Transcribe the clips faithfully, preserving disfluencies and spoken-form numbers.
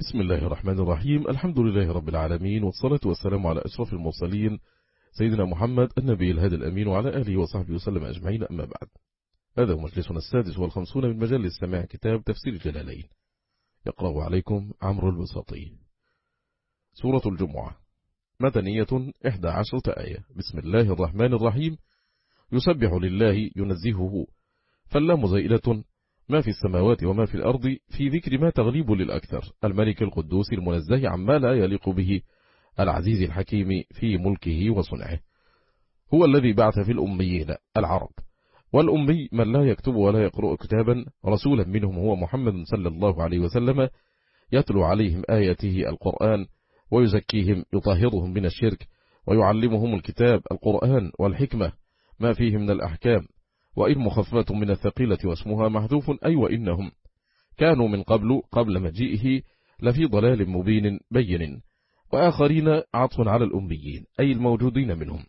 بسم الله الرحمن الرحيم. الحمد لله رب العالمين، والصلاة والسلام على أشرف المرسلين سيدنا محمد النبي الهادي الأمين وعلى آله وصحبه وسلم أجمعين، أما بعد. هذا هو مجلسنا السادس والخمسون من مجلس سماع كتاب تفسير الجلالين، يقرأ عليكم عمرو البساطي. سورة الجمعة مدنية إحدى عشرة آية. بسم الله الرحمن الرحيم. يسبح لله ينزهه، فاللام زائلة ما في السماوات وما في الأرض في ذكر ما تغليب للأكثر، الملك القدوس المنزه عما لا يليق به، العزيز الحكيم في ملكه وصنعه. هو الذي بعث في الأميين العرب، والأمي من لا يكتب ولا يقرأ كتابا، رسولا منهم هو محمد صلى الله عليه وسلم، يتلو عليهم آياته القرآن ويزكيهم، يطهرهم من الشرك، ويعلمهم الكتاب القرآن والحكمة ما فيه من الأحكام، وإن مخففة من الثقيلة واسمها محذوف، أي وإنهم كانوا من قبل قبل مجيئه لفي ضلال مبين بين. وآخرين عطف على الأميين أي الموجودين منهم،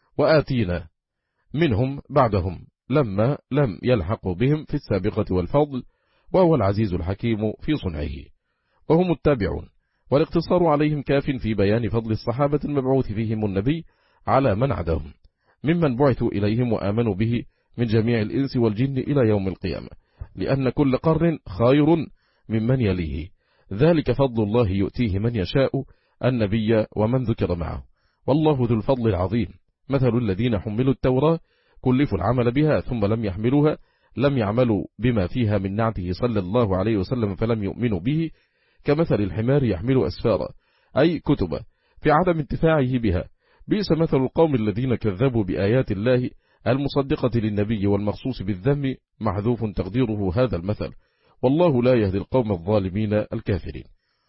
وآتينا منهم بعدهم لما لم يلحقوا بهم في السابقة والفضل، وهو العزيز الحكيم في صنعه، وهم التابعون. والاقتصار عليهم كاف في بيان فضل الصحابة المبعوث فيهم النبي على من عداهم ممن بعثوا إليهم وآمنوا به من جميع الإنس والجن إلى يوم القيامة، لأن كل قرن خير ممن يليه، ذلك فضل الله يؤتيه من يشاء، النبي ومن ذكر معه، والله ذو الفضل العظيم. مثل الذين حملوا التوراة كلفوا العمل بها ثم لم يحملوها، لم يعملوا بما فيها من نعته صلى الله عليه وسلم فلم يؤمنوا به، كمثل الحمار يحمل أسفارا، أي كتبا، في عدم انتفاعه بها. بئس مثل القوم الذين كذبوا بآيات الله المصدقة للنبي والمخصوص بالذم، محذوف تقديره هذا المثل، والله لا يهدي القوم الظالمين الكافرين.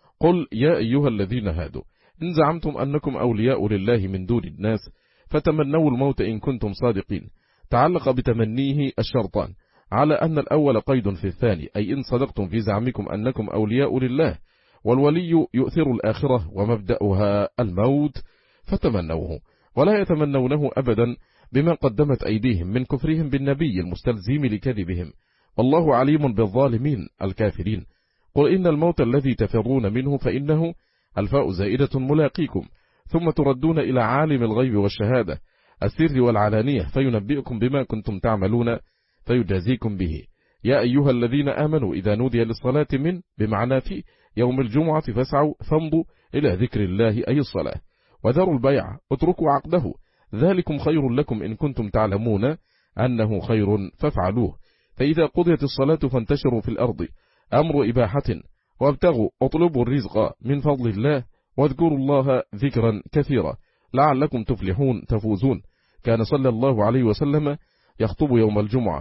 قل يا أيها الذين هادوا إن زعمتم أنكم أولياء لله من دون الناس فتمنوا الموت إن كنتم صادقين. تعلق بتمنيه الشرطان على أن الأول قيد في الثاني، أي إن صدقتم في زعمكم أنكم أولياء لله، والولي يؤثر الآخرة ومبدأها الموت فتمنوه، ولا يتمنونه أبدا بما قدمت أيديهم من كفرهم بالنبي المستلزم لكذبهم، والله عليم بالظالمين الكافرين. قل إن الموت الذي تفرون منه فإنه الفاء زائدة ملاقيكم، ثم تردون إلى عالم الغيب والشهادة السر والعلانية فينبئكم بما كنتم تعملون فيجازيكم به. يا أيها الذين آمنوا إذا نودي للصلاة من بمعنى في يوم الجمعة فاسعوا فامضوا إلى ذكر الله أي الصلاة، وذروا البيع اتركوا عقده، ذلكم خير لكم إن كنتم تعلمون أنه خير فافعلوه. فإذا قضيت الصلاة فانتشروا في الأرض، أمر إباحة، وابتغوا اطلبوا الرزق من فضل الله، واذكروا الله ذكرا كثيرا لعلكم تفلحون تفوزون. كان صلى الله عليه وسلم يخطب يوم الجمعة،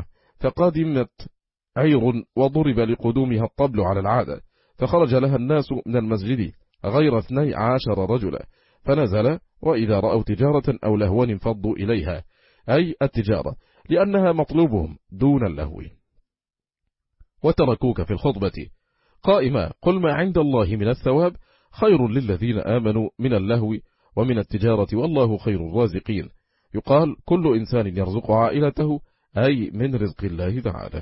فقادمت عير وضرب لقدومها الطبل على العادة، فخرج لها الناس من المسجد غير اثني عشر رجلا، فنزل وإذا رأوا تجارة أو لهوا انفضوا إليها، أي التجارة، لأنها مطلوبهم دون اللهو. وتركوك في الخطبة قائما، قل ما عند الله من الثواب خير للذين آمنوا من اللهو ومن التجارة، والله خير الرازقين. يقال كل إنسان يرزق عائلته، أي من رزق الله تعالى.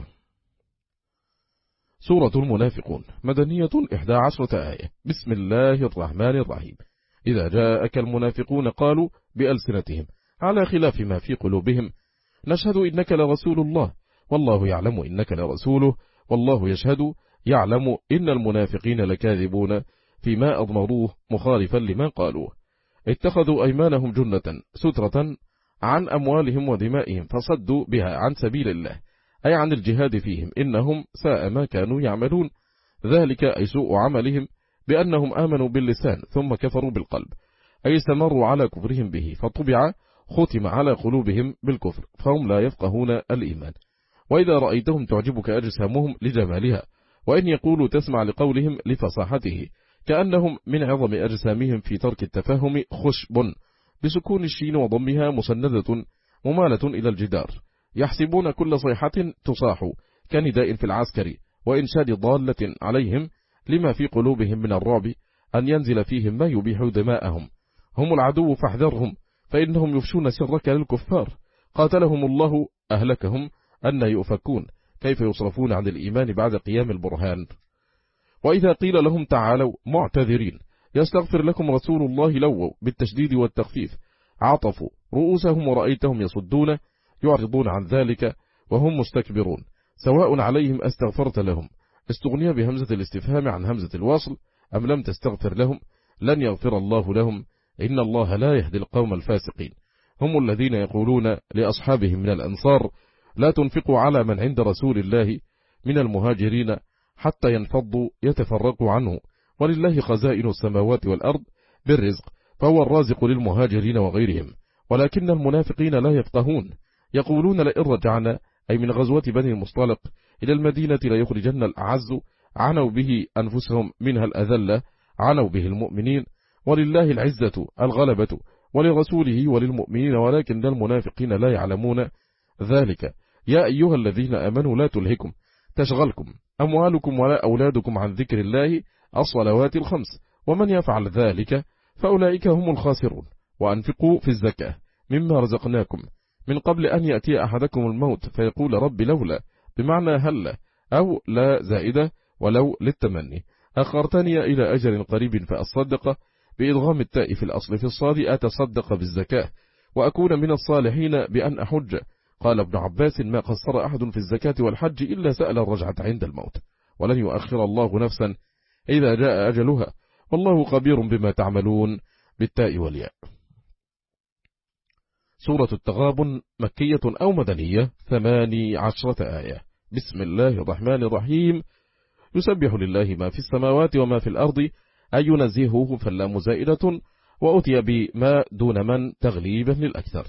سورة المنافقون مدنية إحدى عشرة آية. بسم الله الرحمن الرحيم. إذا جاءك المنافقون قالوا بألسنتهم على خلاف ما في قلوبهم نشهد إنك لرسول الله، والله يعلم إنك لرسوله، والله يشهد يعلم إن المنافقين لكاذبون فيما أضمروه مخالفا لما قالوه. اتخذوا أيمانهم جنة سترة عن أموالهم ودمائهم فصدوا بها عن سبيل الله، أي عن الجهاد فيهم، إنهم ساء ما كانوا يعملون. ذلك أي سوء عملهم بأنهم آمنوا باللسان ثم كفروا بالقلب، أي استمروا على كفرهم به فطبع ختم على قلوبهم بالكفر فهم لا يفقهون الإيمان. وإذا رأيتهم تعجبك أجسامهم لجمالها، وإن يقولوا تسمع لقولهم لفصاحته، كأنهم من عظم أجسامهم في ترك التفاهم خشب بسكون الشين وضمها مسندة ممالة إلى الجدار، يحسبون كل صيحة تصاح كنداء في العسكر، وإنشاد ضالة عليهم لما في قلوبهم من الرعب أن ينزل فيهم ما يبيح دماءهم. هم العدو فاحذرهم، فإنهم يفشون سرك للكفار، قاتلهم الله أهلكهم أن يؤفكون، كيف يصرفون عن الإيمان بعد قيام البرهان. وإذا قيل لهم تعالوا معتذرين يستغفر لكم رسول الله لووا بالتشديد والتخفيف عطفوا رؤوسهم ورأيتهم يصدون يعرضون عن ذلك وهم مستكبرون سواء عليهم استغفرت لهم استغني بهمزة الاستفهام عن همزة الوصل أم لم تستغفر لهم لن يغفر الله لهم إن الله لا يهدي القوم الفاسقين. هم الذين يقولون لأصحابهم من الأنصار لا تنفقوا على من عند رسول الله من المهاجرين حتى ينفضوا يتفرقوا عنه ولله خزائن السماوات والأرض بالرزق فهو الرازق للمهاجرين وغيرهم ولكن المنافقين لا يفقهون يقولون لئن رجعنا أي من غزوة بني المصطلق إلى المدينة ليخرجن الأعز عنوا به أنفسهم منها الأذلة عنوا به المؤمنين ولله العزة الغلبة ولرسوله وللمؤمنين ولكن المنافقين لا يعلمون ذلك. يا أيها الذين آمنوا لا تلهكم تشغلكم أموالكم ولا أولادكم عن ذكر الله الصلوات الخمس ومن يفعل ذلك فأولئك هم الخاسرون. وأنفقوا في الزكاة مما رزقناكم من قبل أن يأتي أحدكم الموت فيقول رب لولا بمعنى هل أو لا زائدة ولو للتمني أخرتني إلى أجل قريب فأصدق بإدغام التاء في الأصل في الصاد أتصدق بالزكاة وأكون من الصالحين بأن أحج. قال ابن عباس ما قصر أحد في الزكاة والحج إلا سأل الرجعة عند الموت ولن يؤخر الله نفسا إذا جاء أجلها والله خبير بما تعملون بالتاء والياء. سورة التغابن مكية أو مدنية ثماني عشرة آية. بسم الله الرحمن الرحيم. يسبح لله ما في السماوات وما في الأرض أي ينزهه فاللام زائدة وأتي بما دون من تغليبا للأكثر.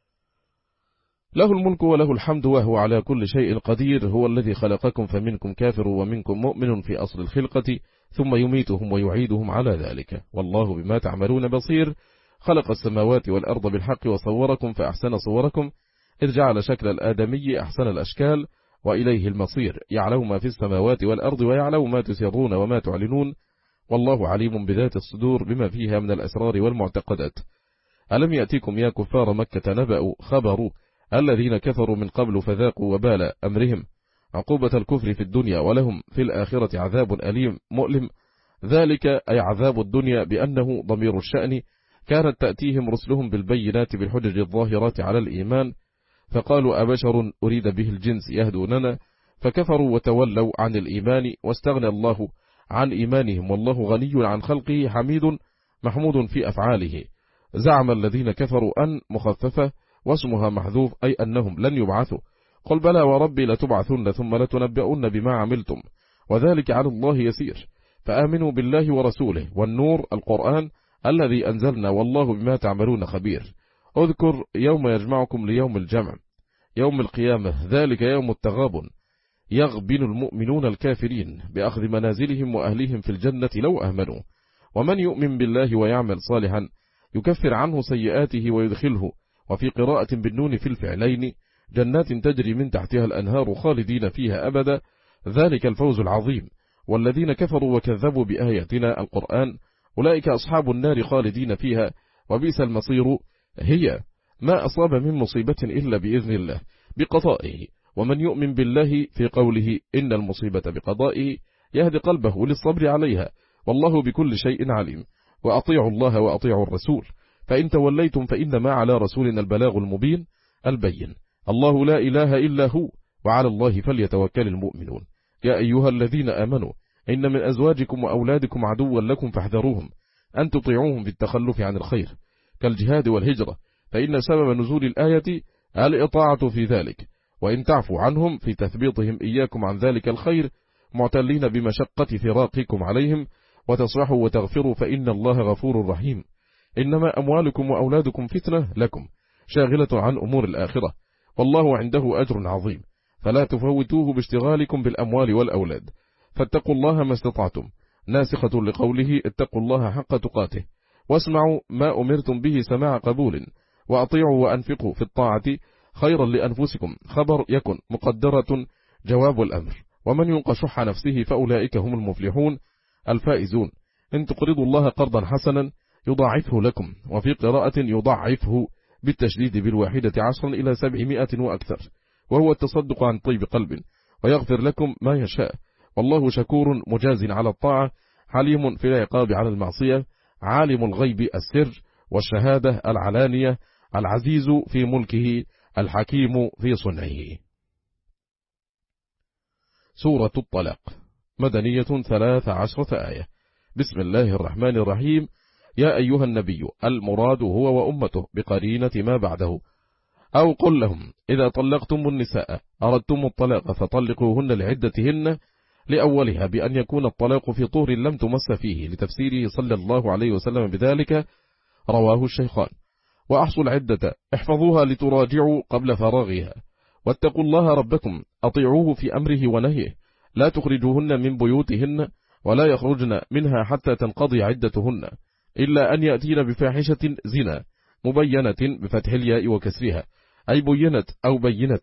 له الملك وله الحمد وهو على كل شيء قدير. هو الذي خلقكم فمنكم كافر ومنكم مؤمن في أصل الخلقة ثم يميتهم ويعيدهم على ذلك والله بما تعملون بصير. خلق السماوات والأرض بالحق وصوركم فأحسن صوركم إذ جعل شكل الآدمي أحسن الأشكال وإليه المصير. يعلم ما في السماوات والأرض ويعلم ما تسرون وما تعلنون والله عليم بذات الصدور بما فيها من الأسرار والمعتقدات. ألم يأتيكم يا كفار مكة نبأ خبر الذين كفروا من قبل فذاقوا وبال أمرهم عقوبة الكفر في الدنيا ولهم في الآخرة عذاب أليم مؤلم. ذلك أي عذاب الدنيا بأنه ضمير الشأن كانت تأتيهم رسلهم بالبينات بالحجج الظاهرات على الإيمان فقالوا أبشر أريد به الجنس يهدوننا فكفروا وتولوا عن الإيمان واستغنى الله عن إيمانهم والله غني عن خلقه حميد محمود في أفعاله. زعم الذين كفروا أن مخففة واسمها محذوف أي أنهم لن يبعثوا. قل بلى وربي لتبعثن ثم لتنبؤن بما عملتم وذلك على الله يسير. فآمنوا بالله ورسوله والنور القرآن الذي أنزلنا والله بما تعملون خبير. اذكر يوم يجمعكم ليوم الجمع يوم القيامة ذلك يوم التغابن يغبن المؤمنون الكافرين بأخذ منازلهم وأهلهم في الجنة لو أهمنوا. ومن يؤمن بالله ويعمل صالحا يكفر عنه سيئاته ويدخله وفي قراءة بالنون في الفعلين جنات تجري من تحتها الأنهار خالدين فيها أبدا ذلك الفوز العظيم. والذين كفروا وكذبوا بآياتنا القرآن أولئك أصحاب النار خالدين فيها وبئس المصير. هي ما أصاب من مصيبة إلا بإذن الله بقضائه. ومن يؤمن بالله في قوله إن المصيبة بقضائه يهدي قلبه للصبر عليها والله بكل شيء عليم. وأطيعوا الله وأطيعوا الرسول فإن توليتم فإنما على رسولنا البلاغ المبين البين. الله لا إله إلا هو وعلى الله فليتوكل المؤمنون. يا أيها الذين آمنوا إن من أزواجكم وأولادكم عدوا لكم فاحذروهم أن تطيعوهم في التخلف عن الخير كالجهاد والهجرة فإن سبب نزول الآية الإطاعة في ذلك. وإن تعفوا عنهم في تثبيطهم إياكم عن ذلك الخير معتلين بمشقة فراقكم عليهم وتصلحوا وتغفروا فإن الله غفور رحيم. إنما أموالكم وأولادكم فتنة لكم شاغلة عن أمور الآخرة والله عنده أجر عظيم فلا تفوتوه باشتغالكم بالأموال والأولاد. فاتقوا الله ما استطعتم ناسخة لقوله اتقوا الله حق تقاته واسمعوا ما أمرتم به سماع قبول وأطيعوا وأنفقوا في الطاعة خيرا لأنفسكم خبر يكن مقدرة جواب الأمر. ومن يوق شح نفسه فأولئك هم المفلحون الفائزون. إن تقرضوا الله قرضا حسنا يضاعفه لكم وفي قراءة يضاعفه بالتشديد بالواحدة عشرا إلى سبعمائة وأكثر وهو التصدق عن طيب قلب ويغفر لكم ما يشاء والله شكور مجاز على الطاعة، حليم في العقاب على المعصية، عالم الغيب السر والشهادة العلانية، العزيز في ملكه، الحكيم في صنعه. سورة الطلاق مدنية ثلاث عشرة آية. بسم الله الرحمن الرحيم. يا أيها النبي، المراد هو وأمته بقرينة ما بعده. أو قل لهم إذا طلقتم النساء أردتم الطلاق فطلقوهن لعدتهن، لأولها بأن يكون الطلاق في طهر لم تمس فيه، لتفسيره صلى الله عليه وسلم بذلك، رواه الشيخان. وأحصوا العدة احفظوها لتراجعوا قبل فراغها، واتقوا الله ربكم أطيعوه في أمره ونهيه، لا تخرجوهن من بيوتهن ولا يخرجن منها حتى تنقضي عدتهن، إلا أن يأتين بفاحشة زنا مبينة بفتح الياء وكسرها، أي بينت أو بينة،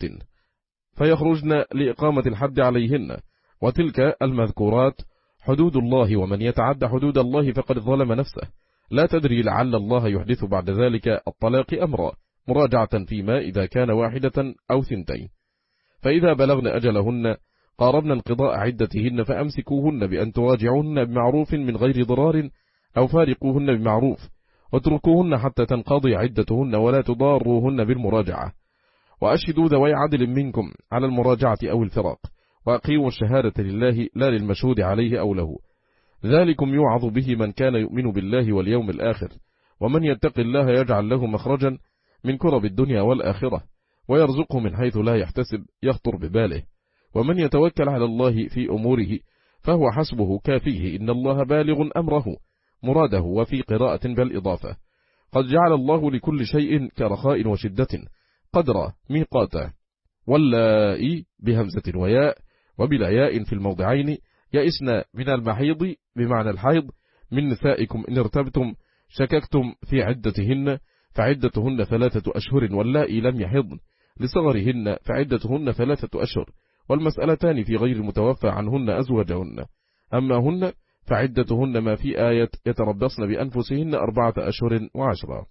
فيخرجن لإقامة الحد عليهن. وتلك المذكورات حدود الله، ومن يتعد حدود الله فقد ظلم نفسه، لا تدري لعل الله يحدث بعد ذلك الطلاق أمرا، مراجعة فيما إذا كان واحدة أو ثنتين. فإذا بلغن أجلهن قاربن انقضاء عدتهن فأمسكوهن بأن تراجعوهن بمعروف من غير ضرار، أو فارقوهن بمعروف، واتركوهن حتى تنقضي عدتهن، ولا تضاروهن بالمراجعة. وأشهدوا ذوي عدل منكم على المراجعة أو الفراق، وأقيموا الشهادة لله لا للمشهود عليه أو له، ذلكم يوعظ به من كان يؤمن بالله واليوم الآخر، ومن يتق الله يجعل له مخرجا من كرب الدنيا والآخرة، ويرزقه من حيث لا يحتسب يخطر بباله، ومن يتوكل على الله في أموره فهو حسبه كافيه، إن الله بالغ أمره مراده. وفي قراءة بالإضافة، قد جعل الله لكل شيء كرخاء وشدة قدر ميقاتا، واللائي بهمزة وياء وبلا ياء في الموضعين يئسنا من المحيض بمعنى الحيض من نسائكم إن ارتبتم شككتم في عدتهن فعدتهن ثلاثة أشهر، واللائي لم يحضن لصغرهن فعدتهن ثلاثة أشهر، والمسألتان في غير المتوفى عنهن أزواجهن، أما هن فعدتهن ما في آية يتربصن بأنفسهن أربعة أشهر وعشرة.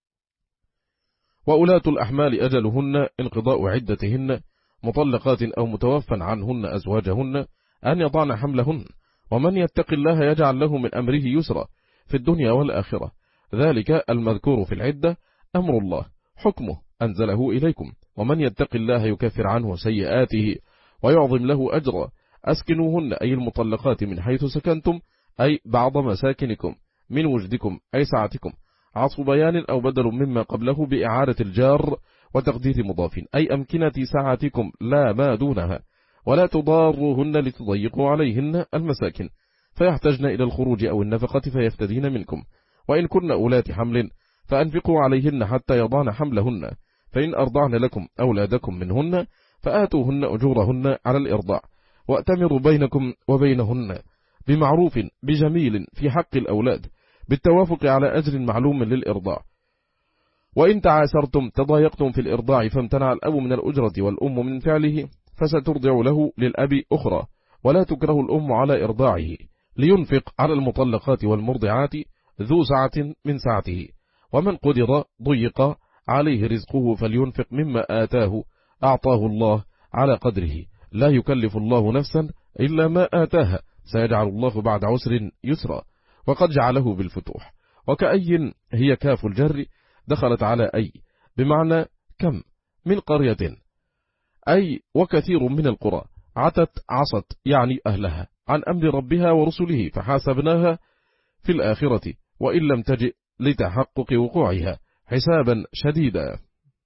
وأولاة الأحمال أجلهن انقضاء عدتهن، مطلقات أو متوفى عنهن أزواجهن، أن يضعن حملهن، ومن يتق الله يجعل له من أمره يسرا في الدنيا والآخرة، ذلك المذكور في العدة أمر الله حكمه أنزله إليكم، ومن يتق الله يكفر عنه سيئاته ويعظم له أجرا. أسكنوهن أي المطلقات من حيث سكنتم، أي بعض مساكنكم، من وجدكم أي سعتكم، عطف بيان أو بدل مما قبله بإعارة الجار وتقدير مضاف، أي أمكنة ساعتكم لا ما دونها، ولا تضاروهن لتضيقوا عليهن المساكن فيحتجن إلى الخروج أو النفقة فيفتدين منكم. وإن كن أولات حمل فأنفقوا عليهن حتى يضعن حملهن، فإن أرضعن لكم أولادكم منهن فآتوهن أجورهن على الإرضاع، وأتمروا بينكم وبينهن بمعروف بجميل في حق الأولاد، بالتوافق على أجر معلوم للإرضاع. وإن تعاسرتم تضايقتم في الإرضاع فامتنع الأب من الأجرة والأم من فعله، فسترضع له للأب أخرى، ولا تكره الأم على إرضاعه، لينفق على المطلقات والمرضعات ذو سعة من سعته، ومن قدر ضيق عليه رزقه فلينفق مما آتاه أعطاه الله على قدره، لا يكلف الله نفسا إلا ما آتاها، سيجعل الله بعد عسر يسرا، وقد جعله بالفتوح. وكأي هي كاف الجر دخلت على أي بمعنى كم من قرية، أي وكثير من القرى، عتت عصت يعني أهلها عن أمر ربها ورسله، فحاسبناها في الآخرة وإن لم تجئ لتحقق وقوعها حسابا شديدا،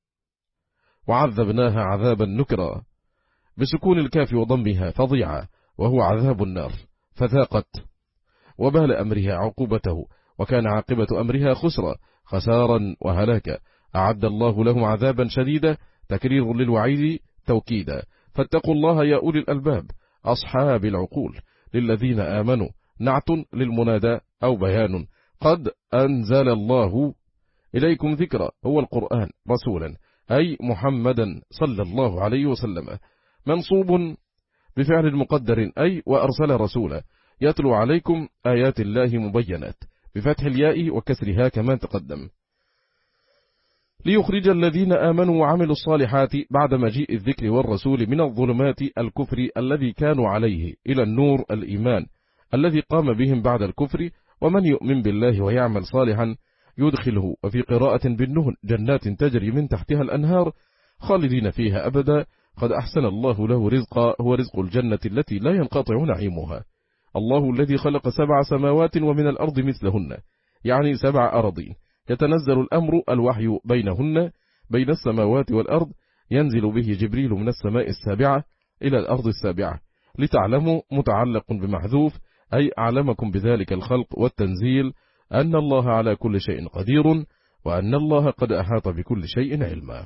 وعذبناها عذابا نكرا بسكون الكاف وضمها فضيعا، وهو عذاب النار، فذاقت وبال أمرها عقوبته، وكان عاقبة أمرها خسرا خسارا وهلاكا، أعد الله لهم عذابا شديدا، تكرير للوعيد توكيدا. فاتقوا الله يا أولي الألباب أصحاب العقول، للذين آمنوا نعت للمنادى أو بيان، قد أنزل الله إليكم ذكرا هو القرآن رسولا أي محمدا صلى الله عليه وسلم، منصوب بفعل مقدر أي وأرسل رسولا، يتلو عليكم آيات الله مبينات بفتح الياء وكسرها كما تقدم. ليخرج الذين آمنوا وعملوا الصالحات بعد مجيء الذكر والرسول من الظلمات الكفر الذي كانوا عليه إلى النور الإيمان الذي قام بهم بعد الكفر، ومن يؤمن بالله ويعمل صالحا يدخله. وفي قراءة بالنون جنات تجري من تحتها الأنهار خالدين فيها أبدا، قد أحسن الله له رزقا، هو رزق الجنة التي لا ينقطع نعيمها. الله الذي خلق سبع سماوات ومن الأرض مثلهن، يعني سبع أراضين، يتنزل الأمر الوحي بينهن، بين السماوات والأرض، ينزل به جبريل من السماء السابعة إلى الأرض السابعة، لتعلموا متعلق بمحذوف، أي أعلمكم بذلك الخلق والتنزيل أن الله على كل شيء قدير، وأن الله قد أحاط بكل شيء علما.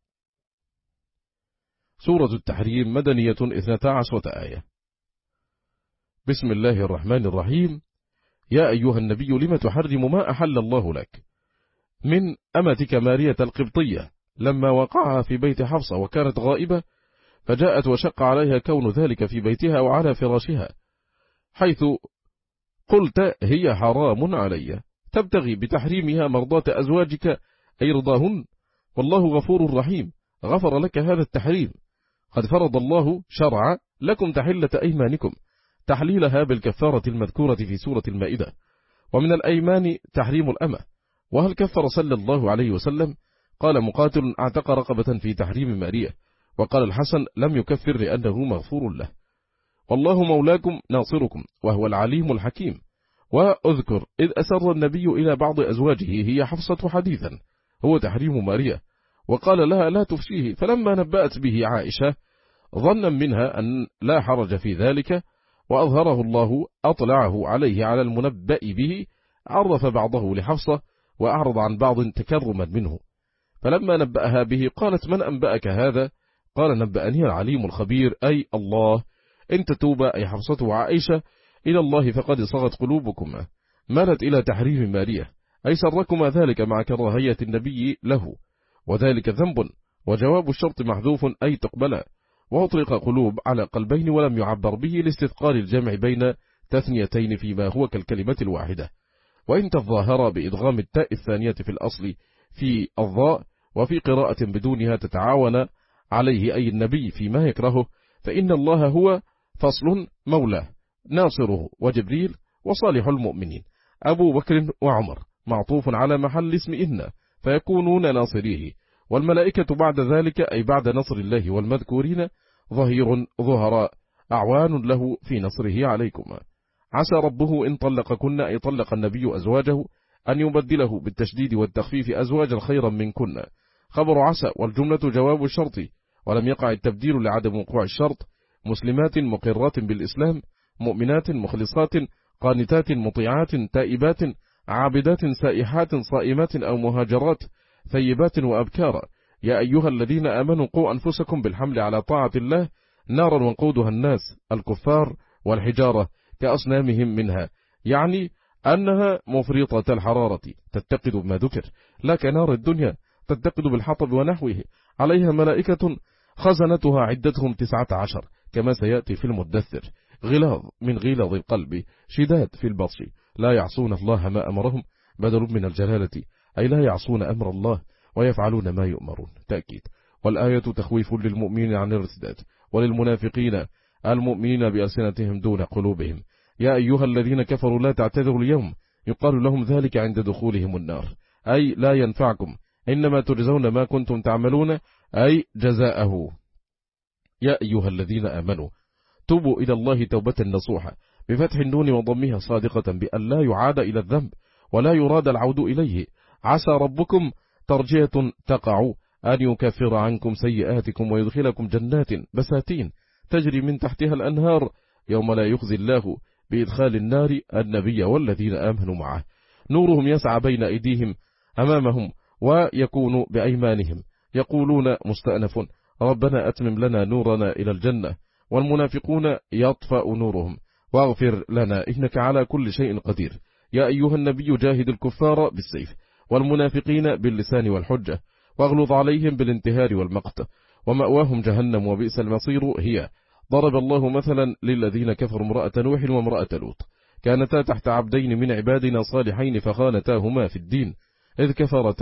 سورة التحريم مدنية اثنتا عشرة آية. بسم الله الرحمن الرحيم. يا أيها النبي لم تحرم ما أحل الله لك؟ من أمتك مارية القبطية لما وقعها في بيت حفصة وكانت غائبة، فجاءت وشق عليها كون ذلك في بيتها وعلى فراشها، حيث قلت هي حرام علي، تبتغي بتحريمها مرضاة أزواجك أي رضاهن، والله غفور رحيم غفر لك هذا التحريم. قد فرض الله شرع لكم تحلة أيمانكم، تحليلها بالكفارة المذكورة في سورة المائدة. ومن الأيمان تحريم الأمة. وهل كفر صلى الله عليه وسلم؟ قال مقاتل اعتق رقبة في تحريم مارية، وقال الحسن لم يكفر لأنه مغفور له. والله مولاكم ناصركم وهو العليم الحكيم. وأذكر إذ أسر النبي إلى بعض أزواجه هي حفصة حديثا، هو تحريم مارية، وقال لها لا تفشيه، فلما نبأت به عائشة ظنا منها أن لا حرج في ذلك، وأظهره الله أطلعه عليه على المنبأ به، عرف بعضه لحفصة وأعرض عن بعض تكرما منه. فلما نبأها به قالت من أنبأك هذا؟ قال نبأني العليم الخبير، أي الله. إن تتوبا أي حفصة وعائشة إلى الله فقد صغت قلوبكما، مالت إلى تحريم مارية، أي سركما ذلك مع كراهية النبي له، وذلك ذنب. وجواب الشرط محذوف أي تقبلا، وأطلق قلوب على قلبين ولم يعبر به لاستثقال الجمع بين تثنيتين فيما هو كالكلمة الواحدة. وإن تظاهر بإدغام التاء الثانية في الأصل في الضاء، وفي قراءة بدونها تتعاون عليه أي النبي فيما يكرهه، فإن الله هو فصل مولاه ناصره وجبريل وصالح المؤمنين أبو بكر وعمر، معطوف على محل اسم إن، فيكونون ناصريه. والملائكة بعد ذلك أي بعد نصر الله والمذكورين ظهير ظهراء أعوان له في نصره عليكم. عسى ربه إن طلقكن أي طلق النبي أزواجه أن يبدله بالتشديد والتخفيف أزواجا خيرا منكن. خبر عسى والجملة جواب الشرط، ولم يقع التبديل لعدم وقوع الشرط. مسلمات مقرات بالإسلام، مؤمنات مخلصات قانتات مطيعات تائبات عابدات سائحات صائمات أو مهاجرات ثيبات وأبكارا. يا أيها الذين آمنوا قوا أنفسكم بالحمل على طاعة الله نارا وقودها الناس الكفار والحجارة كأصنامهم منها، يعني أنها مفرطة الحرارة تتقد بما ذكر، لا كنار الدنيا تتقد بالحطب ونحوه، عليها ملائكة خزنتها عدتهم تسعة عشر كما سيأتي في المدثر، غلاظ من غلظ القلب شداد في البطش، لا يعصون الله ما أمرهم، بدل من الجلالة أي لا يعصون أمر الله ويفعلون ما يؤمرون، تأكيد. والآية تخويف للمؤمنين عن الارتداد، وللمنافقين المؤمنين بألسنتهم دون قلوبهم. يا أيها الذين كفروا لا تعتذروا اليوم، يقال لهم ذلك عند دخولهم النار، أي لا ينفعكم، إنما تجزون ما كنتم تعملون، أي جزاءه. يا أيها الذين آمنوا توبوا إلى الله توبة نصوحة، بفتح النون وضمها صادقة بأن لا يعاد إلى الذنب ولا يراد العود إليه. عسى ربكم ترجية تقع أن يكفر عنكم سيئاتكم ويدخلكم جنات بساتين تجري من تحتها الأنهار، يوم لا يخزي الله بإدخال النار النبي والذين آمنوا معه، نورهم يسعى بين أيديهم أمامهم ويكون بأيمانهم، يقولون مستأنف ربنا أتمم لنا نورنا إلى الجنة، والمنافقون يطفأ نورهم واغفر لنا إنك على كل شيء قدير. يا أيها النبي جاهد الكفار بالسيف والمنافقين باللسان والحجة، واغلظ عليهم بالانتهار والمقت، ومأواهم جهنم وبئس المصير هي. ضرب الله مثلا للذين كفروا امرأة نوح وامرأة لوط، كانتا تحت عبدين من عبادنا صالحين فخانتاهما في الدين إذ كفرتا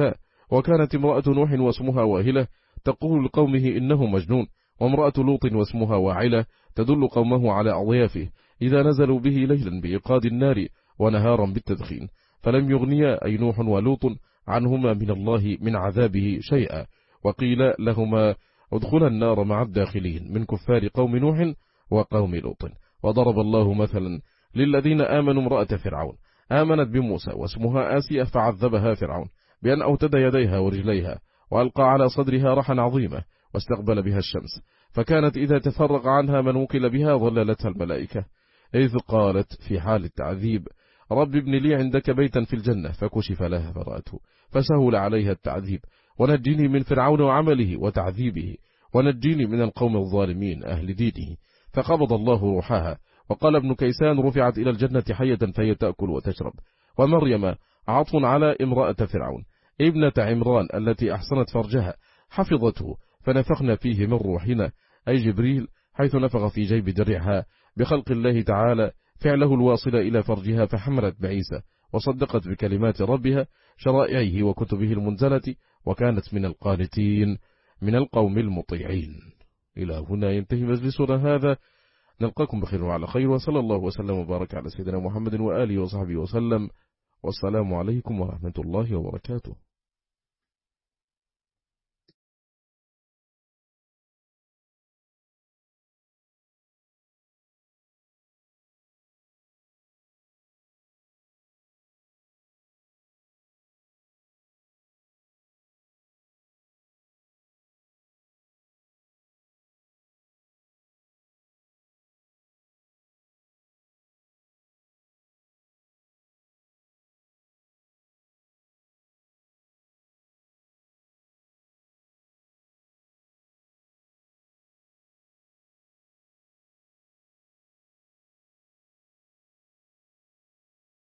وكانت امرأة نوح واسمها واهلة تقول لقومه إنه مجنون، وامرأة لوط واسمها واعلة تدل قومه على أضيافه إذا نزلوا به ليلا بإيقاد النار ونهارا بالتدخين، فلم يغنيا أي نوح ولوط عنهما من الله من عذابه شيئا، وقيل لهما ادخلا النار مع الداخلين من كفار قوم نوح وقوم لوط. وضرب الله مثلا للذين آمنوا امرأة فرعون آمنت بموسى واسمها آسية فعذبها فرعون بأن أوتد يديها ورجليها وألقى على صدرها رحا عظيمة واستقبل بها الشمس، فكانت إذا تفرق عنها من وكل بها ظللتها الملائكة، إذ قالت في حال التعذيب رب ابن لي عندك بيتا في الجنة، فكشف لها فرأته فسهل عليها التعذيب، ونجيني من فرعون وعمله وتعذيبه، ونجيني من القوم الظالمين أهل دينه. فقبض الله روحها. وقال ابن كيسان رفعت إلى الجنة حية فهي تأكل وتشرب. ومريم عطف على امرأة فرعون ابنة عمران التي أحسنت فرجها حفظته فنفخنا فيه من روحنا، أي جبريل حيث نفخ في جيب درعها بخلق الله تعالى فعله الواصل إلى فرجها، فحملت بعيسى وصدقت بكلمات ربها شرائعه وكتبه المنزلة، وكانت من القانتين من القوم المطيعين. إلى هنا ينتهي مجلسنا هذا، نلقاكم بخير وعلى خير، وصلى الله وسلم وبارك على سيدنا محمد وآله وصحبه وسلم، والسلام عليكم ورحمة الله وبركاته.